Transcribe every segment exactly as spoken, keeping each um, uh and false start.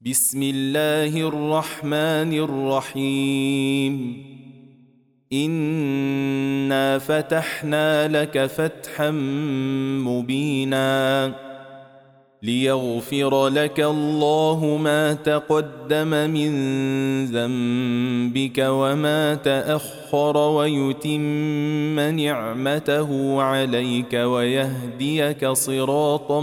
بسم الله الرحمن الرحيم إنا فتحنا لك فتحا مبينا ليغفر لك الله ما تقدم من ذنبك وما تأخر ويتم نعمته عليك ويهديك صراطا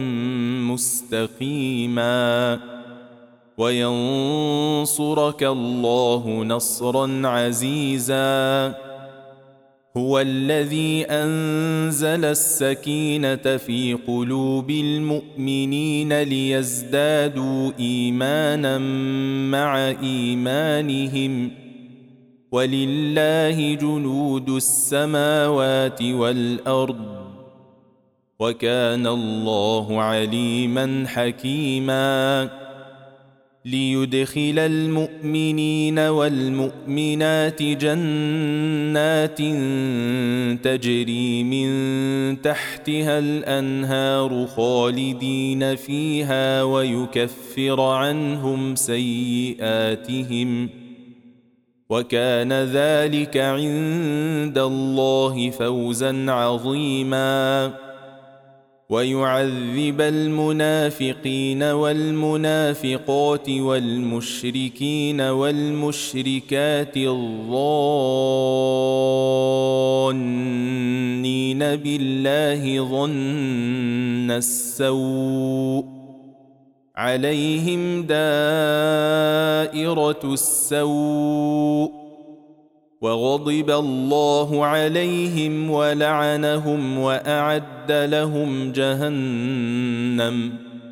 مستقيما وينصرك الله نصرا عزيزا هو الذي أنزل السكينة في قلوب المؤمنين ليزدادوا إيمانا مع إيمانهم ولله جنود السماوات والأرض وكان الله عليما حكيما ليدخل المؤمنين والمؤمنات جنات تجري من تحتها الأنهار خالدين فيها ويكفر عنهم سيئاتهم وكان ذلك عند الله فوزا عظيما ويعذب المنافقين والمنافقات والمشركين والمشركات الظانين بالله ظن السوء عليهم دائرة السوء وغضب الله عليهم ولعنهم وأعد لهم جهنم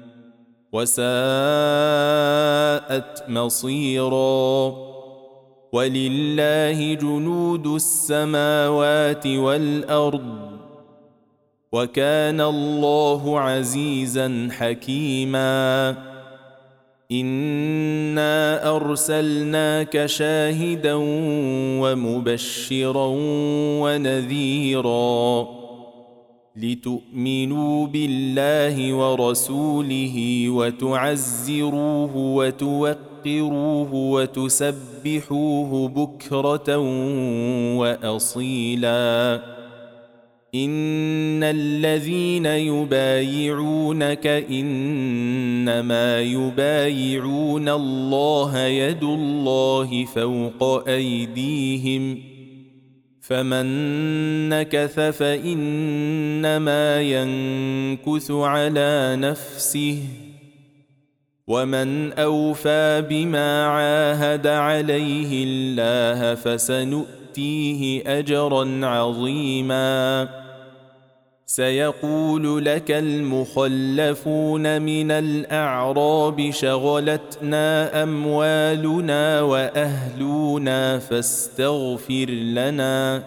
وساءت مصيرا ولله جنود السماوات والأرض وكان الله عزيزا حكيما إنا أرسلناك شاهدا ومبشرا ونذيرا لتؤمنوا بالله ورسوله وتعزروه وتوقروه وتسبحوه بكرة وأصيلا إن الذين يبايعونك إنما يبايعون الله يد الله فوق أيديهم فمن نكث فإنما ينكث على نفسه ومن أوفى بما عاهد عليه الله فسنؤتيه أجرا عظيما سيقول لك المخلفون من الأعراب شغلتنا أموالنا وأهلنا فاستغفر لنا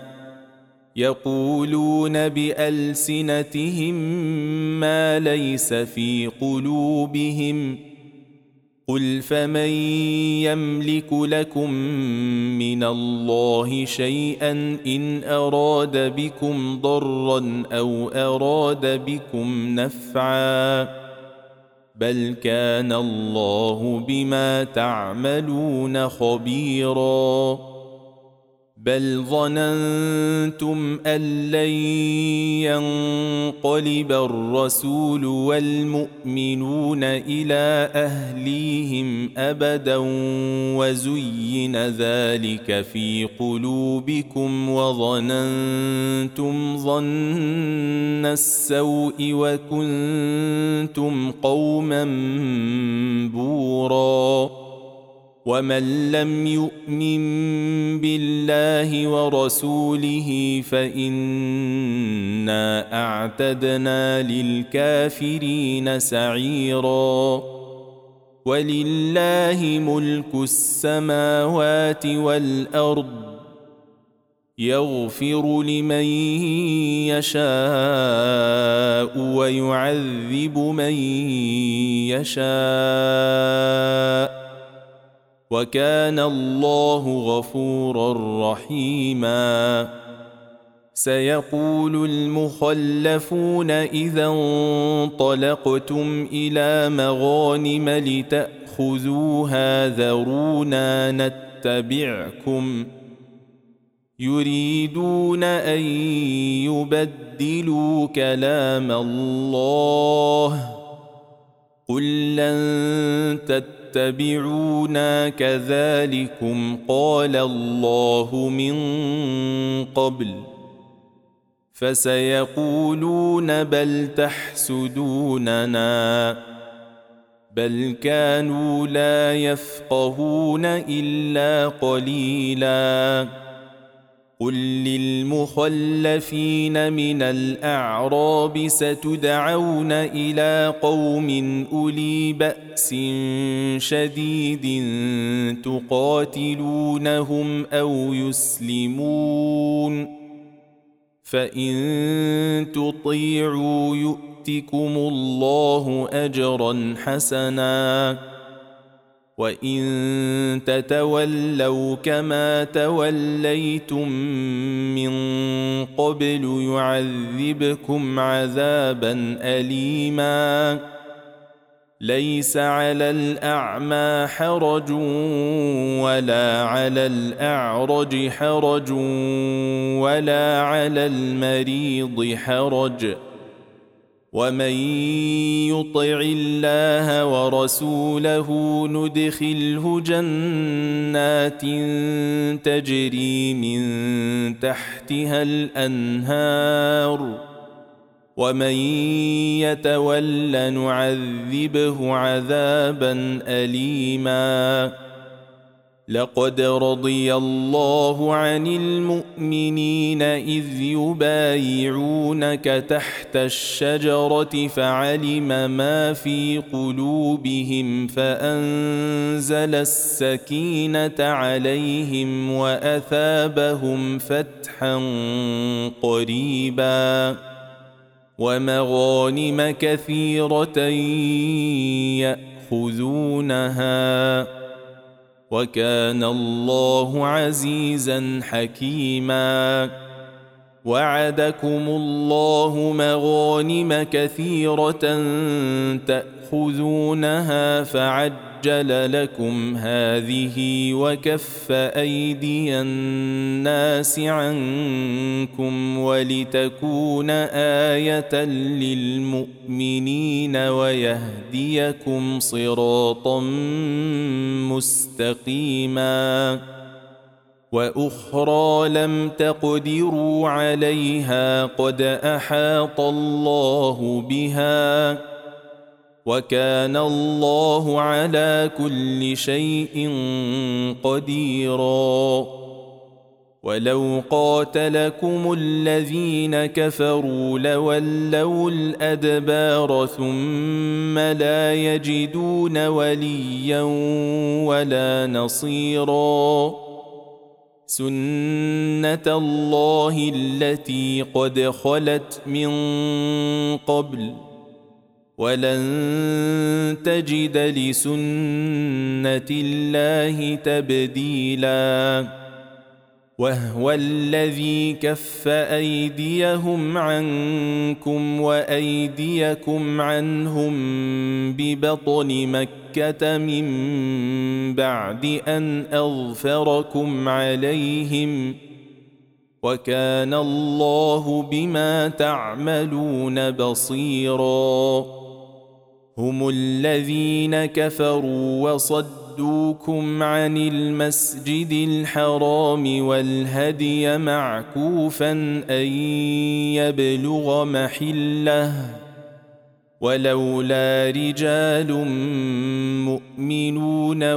يقولون بألسنتهم ما ليس في قلوبهم قل فمن يملك لكم من الله شيئا إن أراد بكم ضرا أو أراد بكم نفعا بل كان الله بما تعملون خبيرا بل ظننتم أن لن ينقلب الرسول والمؤمنون إلى أهليهم أبدا وزين ذلك في قلوبكم وظننتم ظن السوء وكنتم قوما بورا ومن لم يؤمن بالله ورسوله فإنا أعتدنا للكافرين سعيرا ولله ملك السماوات والأرض يغفر لمن يشاء ويعذب من يشاء وكان الله غفورا رحيما سيقول المخلفون إذا انطلقتم إلى مغانم لتأخذوها ذرونا نتبعكم يريدون أن يبدلوا كلام الله قل لن تتبعونا كذلكم قال الله من قبل فسيقولون بل تحسدوننا بل كانوا لا يفقهون إلا قليلا قل للمخلفين من الأعراب ستدعون إلى قوم أولي بأس شديد تقاتلونهم أو يسلمون فإن تطيعوا يؤتكم الله أجرا حسنا وإن تتولوا كما توليتم من قبل يعذبكم عذابا أليما ليس على الأعمى حرج ولا على الأعرج حرج ولا على المريض حرج ومن يطع الله ورسوله ندخله جنات تجري من تحتها الأنهار ومن يتول نعذبه عذابا أليما لقد رضي الله عن المؤمنين إذ يبايعونك تحت الشجرة فعلم ما في قلوبهم فأنزل السكينة عليهم وأثابهم فتحا قريبا ومغانم كثيرة يأخذونها وكان الله عزيزا حكيما وعدكم الله مغانم كثيرة تأخذونها فعجل لكم هذه وكف أيدي الناس عنكم ولتكون آية للمؤمنين ويهديكم صراطا مستقيما وأخرى لم تقدروا عليها قد أحاط الله بها وكان الله على كل شيء قديرا ولو قاتلكم الذين كفروا لولوا الأدبار ثم لا يجدون وليا ولا نصيرا سنة الله التي قد خلت من قبل ولن تجد لسنة الله تبديلا وهو الذي كف أيديهم عنكم وأيديكم عنهم ببطن مكة من بعد أن أظفركم عليهم وكان الله بما تعملون بصيرا هم الذين كفروا وصدوكم عن المسجد الحرام والهدي معكوفا أن يبلغ محله ولولا رجال مؤمنون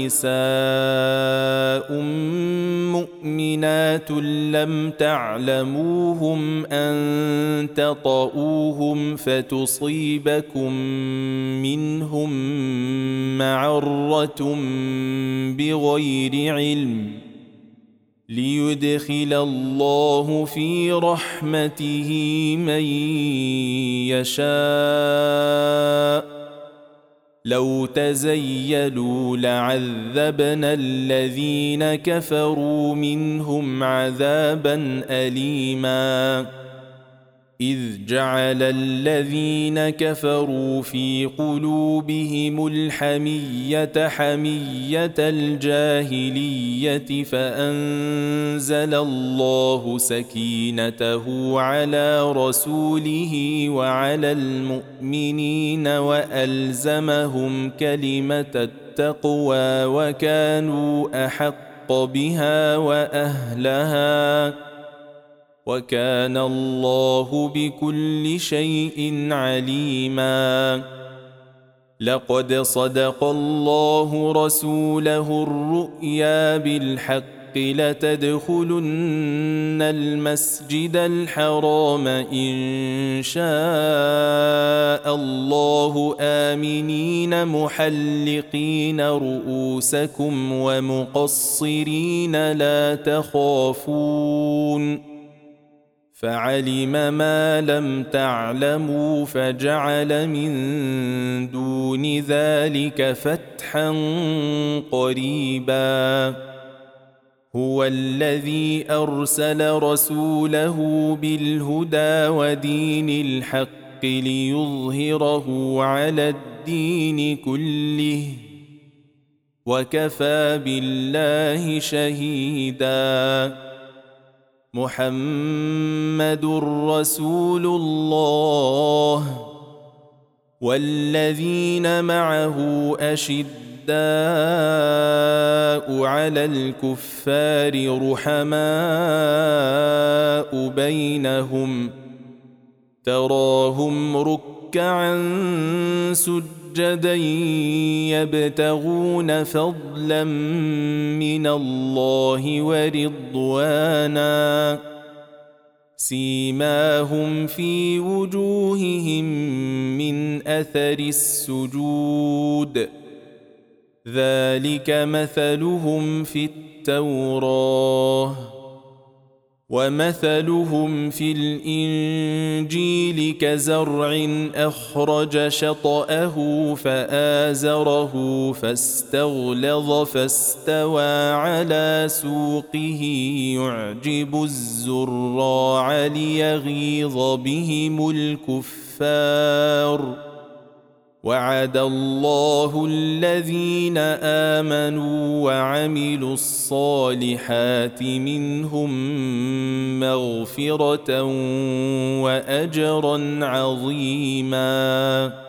ونساء مؤمنات لم تعلموهم أن تطؤوهم فتصيبكم منهم معرة بغير علم ليدخل الله في رحمته من يشاء لو تزيلوا لعذبنا الذين كفروا منهم عذابا أليما إذ جعل الذين كفروا في قلوبهم الحمية حمية الجاهلية فأنزل الله سكينته على رسوله وعلى المؤمنين وألزمهم كلمة التقوى وكانوا أحق بها وأهلها وكان الله بكل شيء عليما لقد صدق الله رسوله الرؤيا بالحق لتدخلن المسجد الحرام إن شاء الله آمنين محلقين رؤوسكم ومقصرين لا تخافون فعلم ما لم تعلموا فجعل من دون ذلك فتحا قريبا هو الذي أرسل رسوله بالهدى ودين الحق ليظهره على الدين كله وكفى بالله شهيدا محمد رسول الله والذين معه أشداء على الكفار رحماء بينهم تراهم ركعا سجدا يبتغون فضلا من الله ورضوانا سيماهم في وجوههم من أثر السجود ذلك مثلهم في التوراة ومثلهم في الإنجيل كزرع أخرج شطأه فآزره فاستغلظ فاستوى على سوقه يعجب الزراع ليغيظ بهم الكفار وعد الله الذين آمنوا وعملوا الصالحات منهم مغفرة وأجرا عظيما